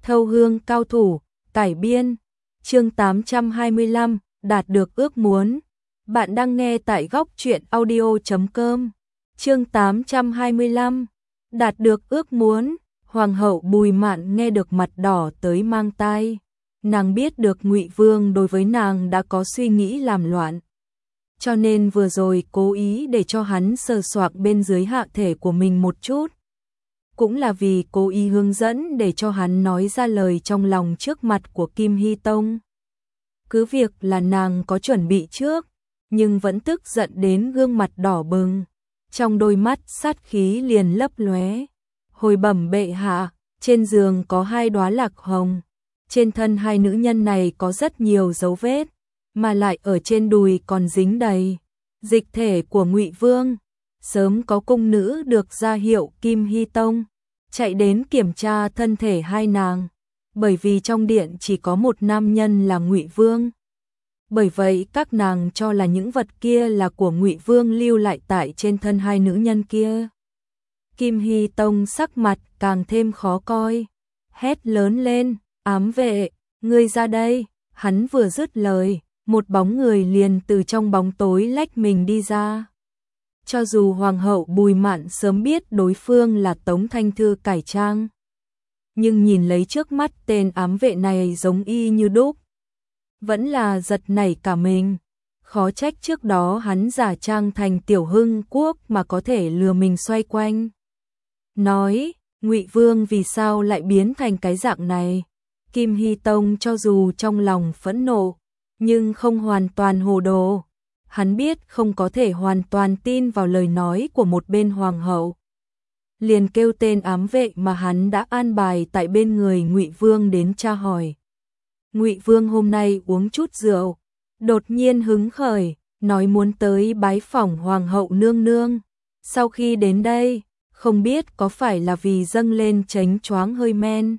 Thâu hương cao thủ, cải biên, chương 825, đạt được ước muốn. Bạn đang nghe tại góc truyện audio.com. Chương 825, đạt được ước muốn. Hoàng hậu Bùi Mạn nghe được mặt đỏ tới mang tai. Nàng biết được Ngụy Vương đối với nàng đã có suy nghĩ làm loạn, cho nên vừa rồi cố ý để cho hắn sờ soạc bên dưới hạ thể của mình một chút. Cũng là vì cố ý hướng dẫn để cho hắn nói ra lời trong lòng trước mặt của Kim Hy Tông. Cứ việc là nàng có chuẩn bị trước, nhưng vẫn tức giận đến gương mặt đỏ bừng, trong đôi mắt sát khí liền lấp lóe. Hồi bẩm bệ hạ, trên giường có 2 đóa lạc hồng, trên thân 2 nữ nhân này có rất nhiều dấu vết, mà lại ở trên đùi còn dính đầy dịch thể của Ngụy Vương. Sớm có cung nữ được ra hiệu Kim Hy Tông chạy đến kiểm tra thân thể 2 nàng, bởi vì trong điện chỉ có một nam nhân là Ngụy Vương. Bởi vậy các nàng cho là những vật kia là của Ngụy Vương lưu lại tại trên thân 2 nữ nhân kia. Kim Hy Tông sắc mặt càng thêm khó coi, hét lớn lên, ám vệ, ngươi ra đây. Hắn vừa dứt lời, một bóng người liền từ trong bóng tối lách mình đi ra. Cho dù Hoàng hậu Bùi Mạn sớm biết đối phương là Tống Thanh Thư cải trang, nhưng nhìn lấy trước mắt tên ám vệ này giống y như đúc, vẫn là giật nảy cả mình. Khó trách trước đó hắn giả trang thành Tiểu Hưng Quốc mà có thể lừa mình xoay quanh. Nói, Ngụy Vương vì sao lại biến thành cái dạng này? Kim Hy Tông cho dù trong lòng phẫn nộ, nhưng không hoàn toàn hồ đồ. Hắn biết không có thể hoàn toàn tin vào lời nói của một bên hoàng hậu. Liền kêu tên ám vệ mà hắn đã an bài tại bên người Ngụy Vương đến tra hỏi. Ngụy Vương hôm nay uống chút rượu, đột nhiên hứng khởi, nói muốn tới bái phỏng hoàng hậu nương nương. Sau khi đến đây, không biết có phải là vì dâng lên chánh choáng hơi men.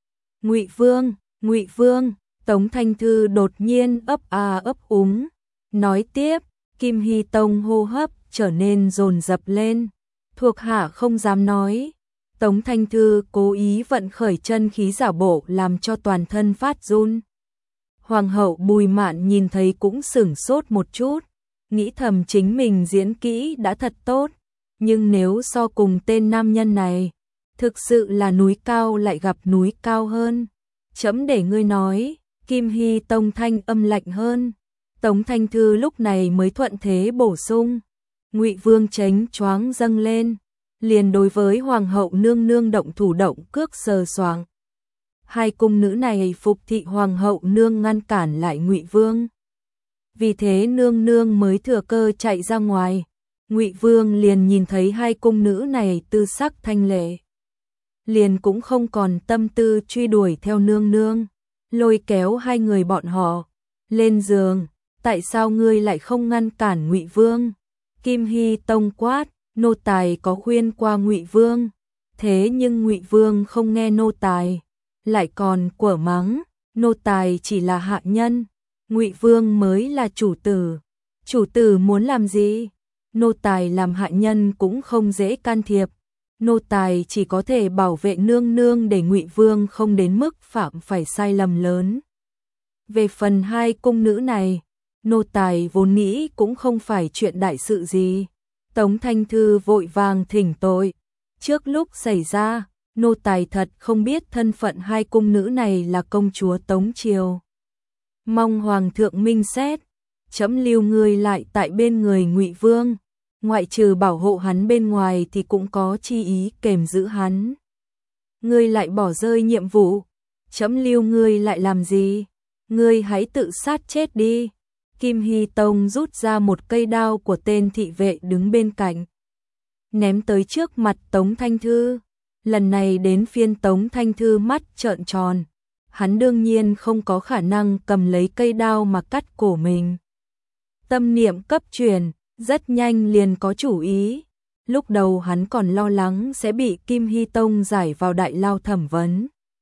Ngụy Vương, Tống Thanh Thư đột nhiên ấp úng. Nói tiếp, Kim Hy Tông hô hấp trở nên dồn dập lên. Thuộc hạ không dám nói. Tống Thanh Thư cố ý vận khởi chân khí giả bộ làm cho toàn thân phát run. Hoàng hậu Bùi Mạn nhìn thấy cũng sửng sốt một chút, nghĩ thầm chính mình diễn kỹ đã thật tốt, nhưng nếu so cùng tên nam nhân này, thực sự là núi cao lại gặp núi cao hơn. Chấm để ngươi nói. Kim Hy Tông thanh âm lạnh hơn. Tống Thanh Thư lúc này mới thuận thế bổ sung. Ngụy Vương chánh choáng dâng lên, liền đối với hoàng hậu nương nương động thủ động cước sờ soạng. 2 cung nữ này phục thị hoàng hậu nương ngăn cản lại Ngụy Vương. Vì thế nương nương mới thừa cơ chạy ra ngoài. Ngụy Vương liền nhìn thấy 2 cung nữ này tư sắc thanh lệ, liền cũng không còn tâm tư truy đuổi theo nương nương, lôi kéo 2 người bọn họ lên giường. Tại sao ngươi lại không ngăn cản Ngụy Vương? Kim Hy Tông quát. Nô tài có khuyên qua Ngụy Vương, thế nhưng Ngụy Vương không nghe nô tài, lại còn quở mắng, nô tài chỉ là hạ nhân, Ngụy Vương mới là chủ tử. Chủ tử muốn làm gì? Nô tài làm hạ nhân cũng không dễ can thiệp. Nô tài chỉ có thể bảo vệ nương nương để Ngụy Vương không đến mức phạm phải sai lầm lớn. Về phần 2 cung nữ này, nô tài vốn nghĩ cũng không phải chuyện đại sự gì. Tống Thanh Thư vội vàng thỉnh tội. Trước lúc xảy ra, nô tài thật không biết thân phận 2 cung nữ này là công chúa Tống Triều. Mong hoàng thượng minh xét, chấm lưu ngươi lại tại bên người Ngụy Vương, ngoại trừ bảo hộ hắn bên ngoài thì cũng có chi ý kềm giữ hắn. Ngươi lại bỏ rơi nhiệm vụ, chấm lưu ngươi lại làm gì? Ngươi hãy tự sát chết đi. Kim Hy Tông rút ra một cây đao của tên thị vệ đứng bên cạnh, ném tới trước mặt Tống Thanh Thư. Lần này đến phiên Tống Thanh Thư mắt trợn tròn, hắn đương nhiên không có khả năng cầm lấy cây đao mà cắt cổ mình. Tâm niệm cấp truyền, rất nhanh liền có chủ ý. Lúc đầu hắn còn lo lắng sẽ bị Kim Hy Tông giải vào đại lao thẩm vấn.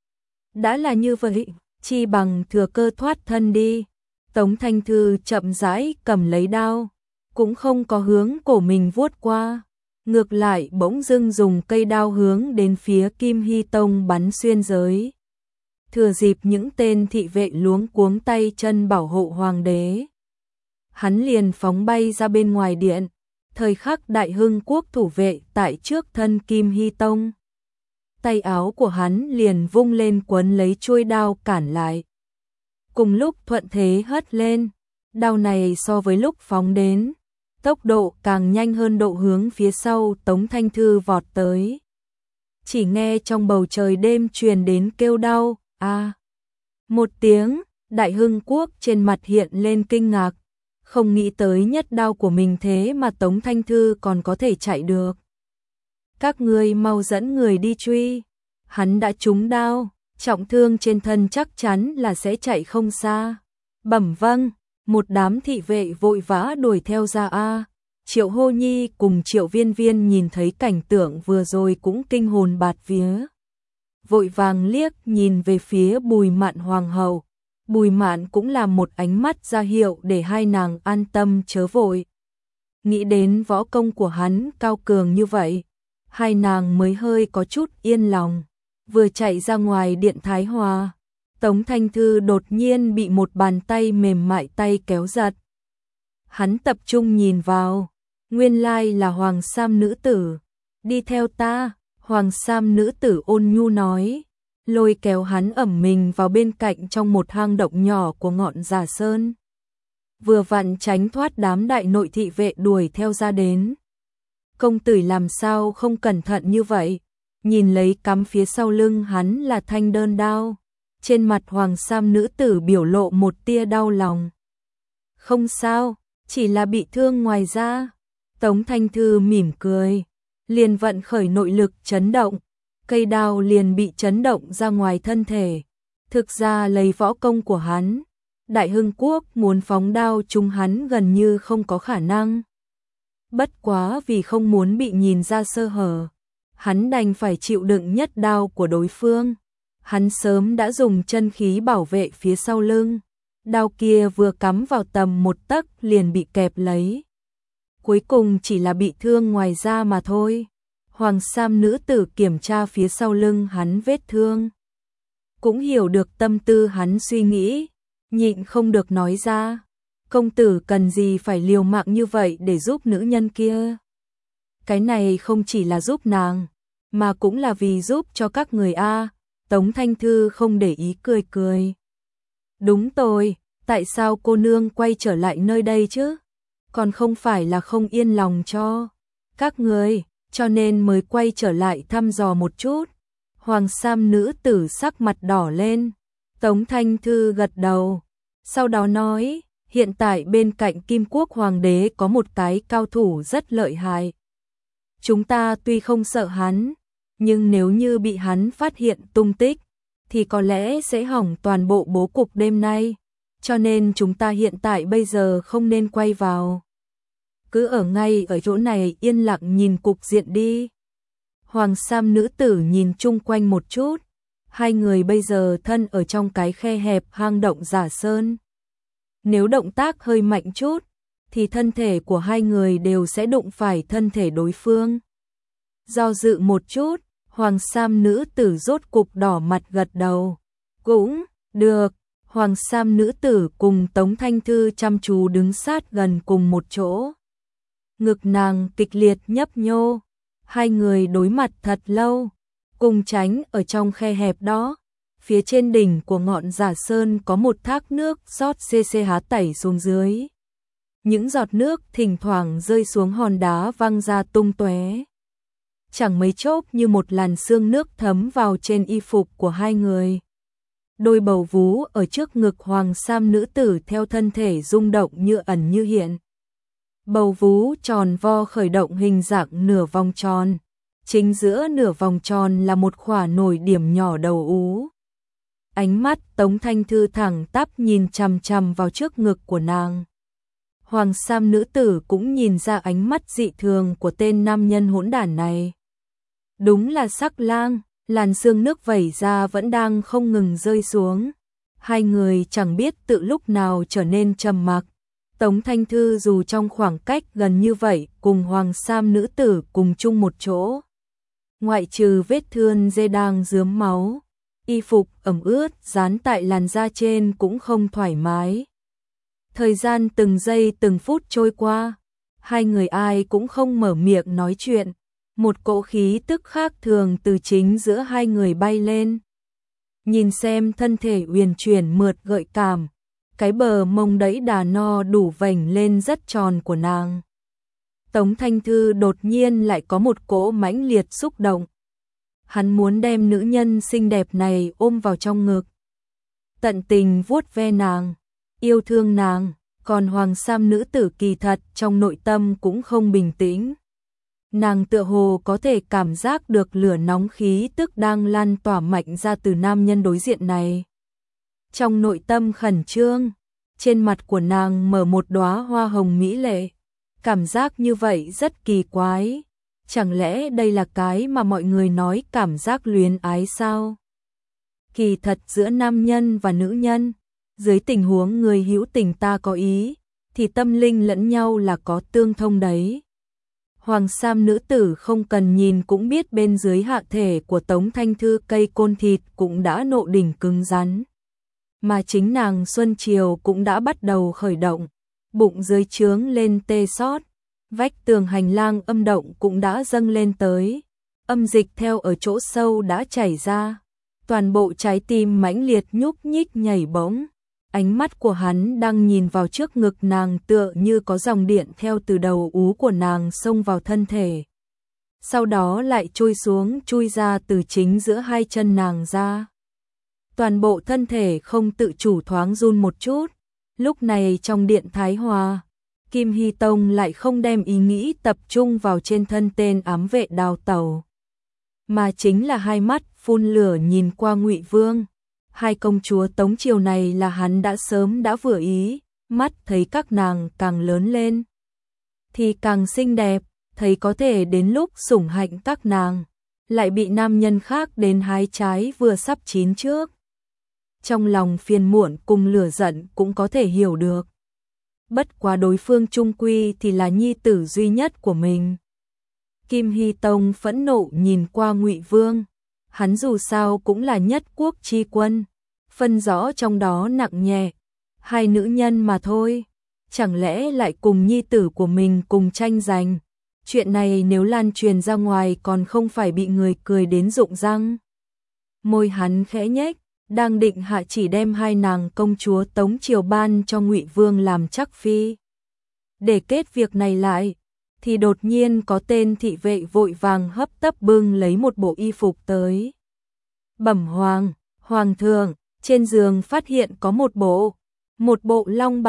Đã là như vậy, chi bằng thừa cơ thoát thân đi. Tống Thanh Thư chậm rãi cầm lấy đao, cũng không có hướng cổ mình vuốt qua, ngược lại bỗng dưng dùng cây đao hướng đến phía Kim Hy Tông bắn xuyên giới. thừa dịp những tên thị vệ luống cuống tay chân bảo hộ hoàng đế. Hắn liền phóng bay ra bên ngoài điện, thời khắc Đại Hưng Quốc thủ vệ tại trước thân Kim Hy Tông. Tay áo của hắn liền vung lên quấn lấy chuôi đao cản lại. Cùng lúc thuận thế hất lên, đao này so với lúc phóng đến, tốc độ càng nhanh hơn độ hướng phía sau Tống Thanh Thư vọt tới. Chỉ nghe trong bầu trời đêm truyền đến kêu đau, a một tiếng, Đại Hưng Quốc trên mặt hiện lên kinh ngạc, không nghĩ tới nhất đao của mình thế mà Tống Thanh Thư còn có thể chạy được. Các ngươi mau dẫn người đi truy, hắn đã trúng đao, trọng thương trên thân chắc chắn là sẽ chạy không xa. Bẩm vâng, một đám thị vệ vội vã đuổi theo ra a. Triệu Hô Nhi cùng Triệu Viên Viên nhìn thấy cảnh tượng vừa rồi cũng kinh hồn bạt vía. Vội vàng liếc nhìn về phía Bùi Mạn hoàng hậu. Bùi Mạn cũng làm một ánh mắt ra hiệu để hai nàng an tâm chớ vội. Nghĩ đến võ công của hắn cao cường như vậy, hai nàng mới hơi có chút yên lòng. Vừa chạy ra ngoài điện Thái Hòa, Tống Thanh Thư đột nhiên bị một bàn tay mềm mại tay kéo giật. Hắn tập trung nhìn vào, nguyên lai là Hoàng Sam nữ tử. Đi theo ta, Hoàng Sam nữ tử ôn nhu nói, lôi kéo hắn ẩm mình vào bên cạnh trong một hang động nhỏ của ngọn Giả Sơn. Vừa vặn tránh thoát đám đại nội thị vệ đuổi theo ra đến. Công tử làm sao không cẩn thận như vậy? Nhìn lấy cắm phía sau lưng hắn là thanh đơn đao. Trên mặt Hoàng Sam nữ tử biểu lộ một tia đau lòng. Không sao, chỉ là bị thương ngoài da. Tống Thanh Thư mỉm cười, liền vận khởi nội lực chấn động. Cây đao liền bị chấn động ra ngoài thân thể. Thực ra lấy võ công của hắn, Đại Hưng Quốc muốn phóng đao trúng hắn gần như không có khả năng. Bất quá vì không muốn bị nhìn ra sơ hở, hắn đành phải chịu đựng nhất đao của đối phương. Hắn sớm đã dùng chân khí bảo vệ phía sau lưng. Đao kia vừa cắm vào tầm một tấc liền bị kẹp lấy. Cuối cùng chỉ là bị thương ngoài da mà thôi. Hoàng Sam nữ tử kiểm tra phía sau lưng hắn vết thương. Cũng hiểu được tâm tư hắn suy nghĩ, nhịn không được nói ra. Công tử cần gì phải liều mạng như vậy để giúp nữ nhân kia. Cái này không chỉ là giúp nàng, mà cũng là vì giúp cho các người a. Tống Thanh Thư không để ý cười cười. Đúng rồi, tại sao cô nương quay trở lại nơi đây chứ? Còn không phải là không yên lòng cho các người, cho nên mới quay trở lại thăm dò một chút. Hoàng Sam nữ tử sắc mặt đỏ lên. Tống Thanh Thư gật đầu, sau đó nói, hiện tại bên cạnh Kim Quốc Hoàng đế có một cái cao thủ rất lợi hại. Chúng ta tuy không sợ hắn, nhưng nếu như bị hắn phát hiện tung tích, thì có lẽ sẽ hỏng toàn bộ bố cục đêm nay. Cho nên chúng ta hiện tại bây giờ không nên quay vào. Cứ ở ngay ở chỗ này yên lặng nhìn cục diện đi. Hoàng Sam nữ tử nhìn chung quanh một chút. Hai người bây giờ thân ở trong cái khe hẹp hang động Giả Sơn. Nếu động tác hơi mạnh chút, thì thân thể của hai người đều sẽ đụng phải thân thể đối phương. Do dự một chút, Hoàng Sam nữ tử rốt cục đỏ mặt gật đầu. Cũng được. Hoàng Sam nữ tử cùng Tống Thanh Thư chăm chú đứng sát gần cùng một chỗ. Ngực nàng kịch liệt nhấp nhô. Hai người đối mặt thật lâu, cùng tránh ở trong khe hẹp đó. Phía trên đỉnh của ngọn Giả Sơn có một thác nước rót xê há tẩy xuống dưới. Những giọt nước thỉnh thoảng rơi xuống hòn đá văng ra tung tóe. Chẳng mấy chốc như một làn sương nước thấm vào trên y phục của hai người. Đôi bầu vú ở trước ngực Hoàng Sam nữ tử theo thân thể rung động như ẩn như hiện. Bầu vú tròn vo khởi động hình dạng nửa vòng tròn. Chính giữa nửa vòng tròn là một khỏa nổi điểm nhỏ đầu ú. Ánh mắt Tống Thanh Thư thẳng tắp nhìn chằm chằm vào trước ngực của nàng. Hoàng Sam nữ tử cũng nhìn ra ánh mắt dị thường của tên nam nhân hỗn đản này. Đúng là sắc lang, làn sương nước vẩy ra vẫn đang không ngừng rơi xuống. Hai người chẳng biết tự lúc nào trở nên trầm mặc. Tống Thanh Thư dù trong khoảng cách gần như vậy cùng Hoàng Sam nữ tử cùng chung một chỗ. Ngoại trừ vết thương dê đang rướm máu, y phục ẩm ướt dán tại làn da trên cũng không thoải mái. Thời gian từng giây từng phút trôi qua, hai người ai cũng không mở miệng nói chuyện, một cỗ khí tức khác thường từ chính giữa hai người bay lên. Nhìn xem thân thể uyển chuyển mượt gợi cảm, cái bờ mông đẫy đà no đủ vành lên rất tròn của nàng. Tống Thanh Thư đột nhiên lại có một cỗ mãnh liệt xúc động. Hắn muốn đem nữ nhân xinh đẹp này ôm vào trong ngực, tận tình vuốt ve nàng, yêu thương nàng, còn Hoàng Sam nữ tử kỳ thật trong nội tâm cũng không bình tĩnh. Nàng tựa hồ có thể cảm giác được lửa nóng khí tức đang lan tỏa mạnh ra từ nam nhân đối diện này. Trong nội tâm khẩn trương, trên mặt của nàng mở một đóa hoa hồng mỹ lệ. Cảm giác như vậy rất kỳ quái. Chẳng lẽ đây là cái mà mọi người nói cảm giác luyến ái sao? Kỳ thật giữa nam nhân và nữ nhân, dưới tình huống người hữu tình ta có ý, thì tâm linh lẫn nhau là có tương thông đấy. Hoàng Sam nữ tử không cần nhìn cũng biết bên dưới hạ thể của Tống Thanh Thư cây côn thịt cũng đã nộ đỉnh cứng rắn. Mà chính nàng Xuân Triều cũng đã bắt đầu khởi động, bụng dưới trướng lên tê xót, vách tường hành lang âm động cũng đã dâng lên tới, âm dịch theo ở chỗ sâu đã chảy ra, toàn bộ trái tim mãnh liệt nhúc nhích nhảy bỗng. Ánh mắt của hắn đang nhìn vào trước ngực nàng tựa như có dòng điện theo từ đầu ú của nàng xông vào thân thể. Sau đó lại trôi xuống chui ra từ chính giữa hai chân nàng ra. Toàn bộ thân thể không tự chủ thoáng run một chút. Lúc này trong điện Thái Hòa, Kim Hy Tông lại không đem ý nghĩ tập trung vào trên thân tên ám vệ Đào Tẩu, mà chính là hai mắt phun lửa nhìn qua Ngụy Vương. Hai công chúa Tống Triều này là hắn đã sớm đã vừa ý, mắt thấy các nàng càng lớn lên thì càng xinh đẹp, thấy có thể đến lúc sủng hạnh các nàng, lại bị nam nhân khác đến hái trái vừa sắp chín trước. Trong lòng phiền muộn cùng lửa giận cũng có thể hiểu được. Bất quá đối phương chung quy thì là nhi tử duy nhất của mình. Kim Hy Tông phẫn nộ nhìn qua Ngụy Vương. Hắn dù sao cũng là nhất quốc chi quân, phân rõ trong đó nặng nhẹ, hai nữ nhân mà thôi, chẳng lẽ lại cùng nhi tử của mình cùng tranh giành. Chuyện này nếu lan truyền ra ngoài còn không phải bị người cười đến rụng răng. Môi hắn khẽ nhếch, đang định hạ chỉ đem hai nàng công chúa Tống Triều ban cho Ngụy Vương làm chắc phi. Để kết việc này lại, thì đột nhiên có tên thị vệ vội vàng hấp tấp bưng lấy một bộ y phục tới. Bẩm hoàng thượng, trên giường phát hiện có một bộ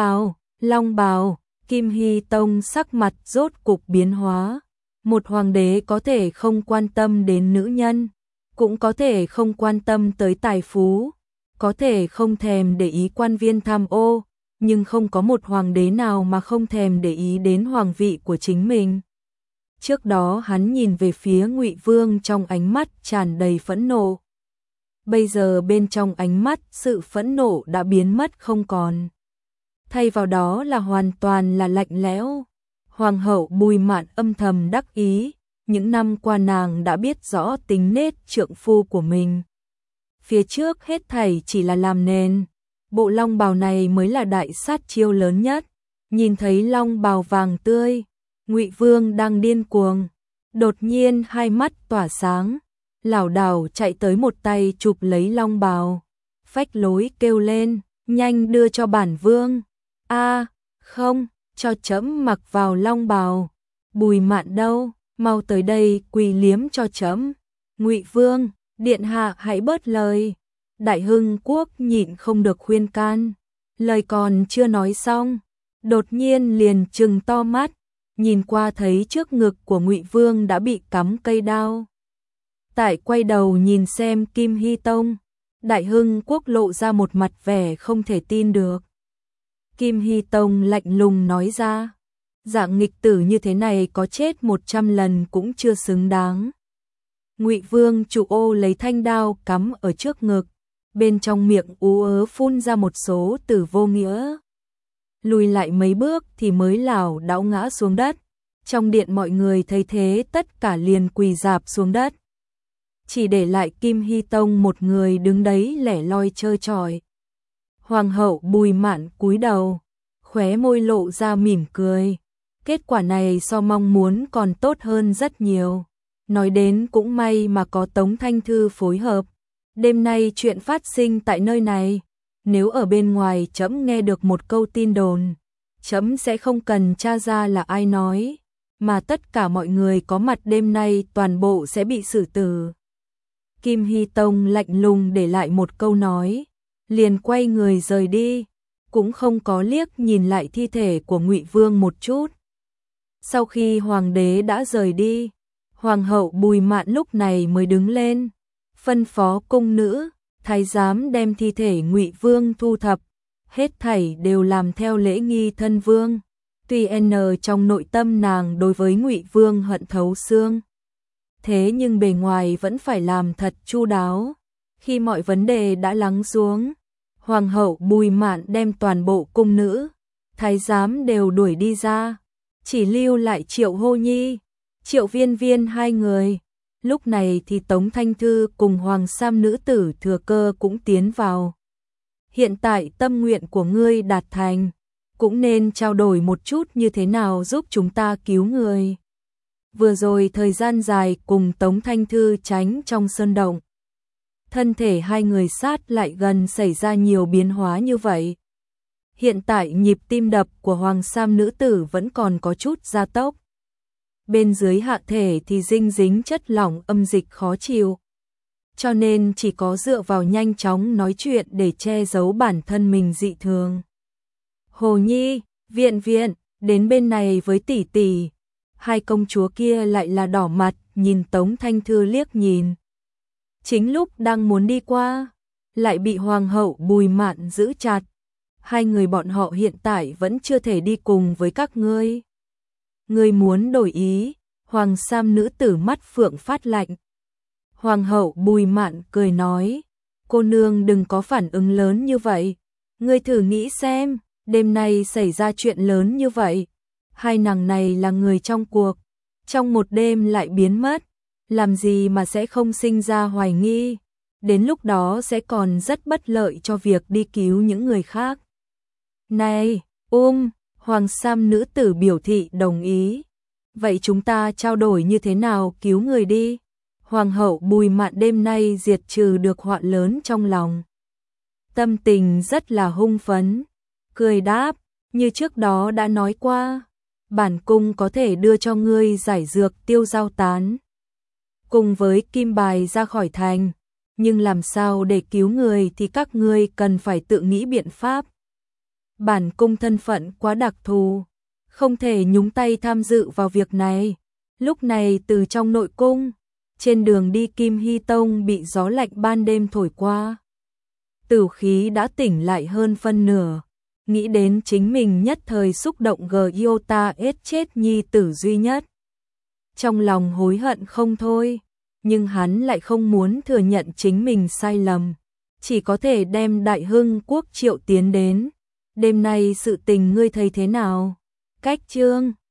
long bào. Kim Hy Tông sắc mặt rốt cục biến hóa. Một hoàng đế có thể không quan tâm đến nữ nhân, cũng có thể không quan tâm tới tài phú, có thể không thèm để ý quan viên tham ô, nhưng không có một hoàng đế nào mà không thèm để ý đến hoàng vị của chính mình. Trước đó hắn nhìn về phía Ngụy Vương trong ánh mắt tràn đầy phẫn nộ. Bây giờ bên trong ánh mắt sự phẫn nộ đã biến mất không còn. Thay vào đó là hoàn toàn là lạnh lẽo. Hoàng hậu Bùi Mạn âm thầm đắc ý, những năm qua nàng đã biết rõ tính nết trượng phu của mình. Phía trước hết thảy chỉ là làm nền, bộ long bào này mới là đại sát chiêu lớn nhất. Nhìn thấy long bào vàng tươi, Ngụy Vương đang điên cuồng, đột nhiên hai mắt tỏa sáng, lảo đảo chạy tới một tay chụp lấy long bào, phách lối kêu lên, nhanh đưa cho bản vương. A, không, cho trẫm mặc vào long bào. Bùi Mạn đâu, mau tới đây quỳ liếm cho trẫm. Ngụy Vương, điện hạ hãy bớt lời. Đại Hưng Quốc nhịn không được khuyên can, lời còn chưa nói xong, đột nhiên liền trừng to mắt, nhìn qua thấy trước ngực của Ngụy Vương đã bị cắm cây đao. Tại quay đầu nhìn xem Kim Hy Tông, Đại Hưng Quốc lộ ra một mặt vẻ không thể tin được. Kim Hy Tông lạnh lùng nói ra, dạng nghịch tử như thế này có chết 100 lần cũng chưa xứng đáng. Ngụy Vương trụ ô lấy thanh đao cắm ở trước ngực, bên trong miệng ú ớ phun ra một số từ vô nghĩa. Lùi lại mấy bước thì mới lảo đảo ngã xuống đất. Trong điện mọi người thấy thế tất cả liền quỳ rạp xuống đất. chỉ để lại Kim Hy Tông một người đứng đấy lẻ loi trơ trọi. Hoàng hậu Bùi Mạn cúi đầu, khóe môi lộ ra mỉm cười. Kết quả này so mong muốn còn tốt hơn rất nhiều. Nói đến cũng may mà có Tống Thanh Thư phối hợp. Đêm nay chuyện phát sinh tại nơi này, nếu ở bên ngoài trẫm nghe được một câu tin đồn, trẫm sẽ không cần tra ra là ai nói, mà tất cả mọi người có mặt đêm nay toàn bộ sẽ bị xử tử. Kim Hy Tông lạnh lùng để lại một câu nói, liền quay người rời đi, cũng không có liếc nhìn lại thi thể của Ngụy Vương một chút. Sau khi hoàng đế đã rời đi, hoàng hậu Bùi Mạn lúc này mới đứng lên, phân phó cung nữ, thái giám đem thi thể Ngụy Vương thu thập, hết thảy đều làm theo lễ nghi thân vương. Tuy trong nội tâm nàng đối với Ngụy Vương hận thấu xương, thế nhưng bề ngoài vẫn phải làm thật chu đáo. Khi mọi vấn đề đã lắng xuống, hoàng hậu Bùi Mạn đem toàn bộ cung nữ, thái giám đều đuổi đi ra, chỉ lưu lại Triệu Hô Nhi, Triệu Viên Viên hai người. Lúc này thì Tống Thanh Thư cùng Hoàng Sam nữ tử thừa cơ cũng tiến vào. Hiện tại tâm nguyện của ngươi đạt thành, cũng nên trao đổi một chút như thế nào giúp chúng ta cứu người. Vừa rồi thời gian dài cùng Tống Thanh Thư tránh trong sơn động, thân thể hai người sát lại gần xảy ra nhiều biến hóa như vậy. Hiện tại nhịp tim đập của Hoàng Sam nữ tử vẫn còn có chút gia tốc. Bên dưới hạ thể thì dinh dính chất lỏng âm dịch khó chịu, cho nên chỉ có dựa vào nhanh chóng nói chuyện để che giấu bản thân mình dị thường. Hồ Nhi, Viện Viện, đến bên này với tỷ tỷ. Hai công chúa kia lại là đỏ mặt, nhìn Tống Thanh Thư liếc nhìn. Chính lúc đang muốn đi qua, lại bị hoàng hậu Bùi Mạn giữ chặt. Hai người bọn họ hiện tại vẫn chưa thể đi cùng với các ngươi. Ngươi muốn đổi ý? Hoàng Sam nữ tử mắt phượng phát lạnh. Hoàng hậu Bùi Mạn cười nói, cô nương đừng có phản ứng lớn như vậy. Ngươi thử nghĩ xem, đêm nay xảy ra chuyện lớn như vậy. Hai nàng này là người trong cuộc, trong một đêm lại biến mất, làm gì mà sẽ không sinh ra hoài nghi. Đến lúc đó sẽ còn rất bất lợi cho việc đi cứu những người khác. Này, Hoàng Sam nữ tử biểu thị đồng ý. Vậy chúng ta trao đổi như thế nào cứu người đi? Hoàng hậu Bùi Mạn đêm nay diệt trừ được họa lớn trong lòng. Tâm tình rất là hung phấn, cười đáp, như trước đó đã nói qua, bản cung có thể đưa cho ngươi giải dược tiêu dao tán, cùng với kim bài ra khỏi thành, nhưng làm sao để cứu người thì các ngươi cần phải tự nghĩ biện pháp. Bản cung thân phận quá đặc thù, không thể nhúng tay tham dự vào việc này. Lúc này từ trong nội cung, trên đường đi Kim Hy Tông bị gió lạnh ban đêm thổi qua. Tử khí đã tỉnh lại hơn phân nửa, nghĩ đến chính mình nhất thời xúc động Giota chết nhi tử duy nhất. Trong lòng hối hận không thôi, nhưng hắn lại không muốn thừa nhận chính mình sai lầm, chỉ có thể đem Đại Hưng Quốc triệu tiến đến. Đêm nay sự tình ngươi thấy thế nào? Cách chương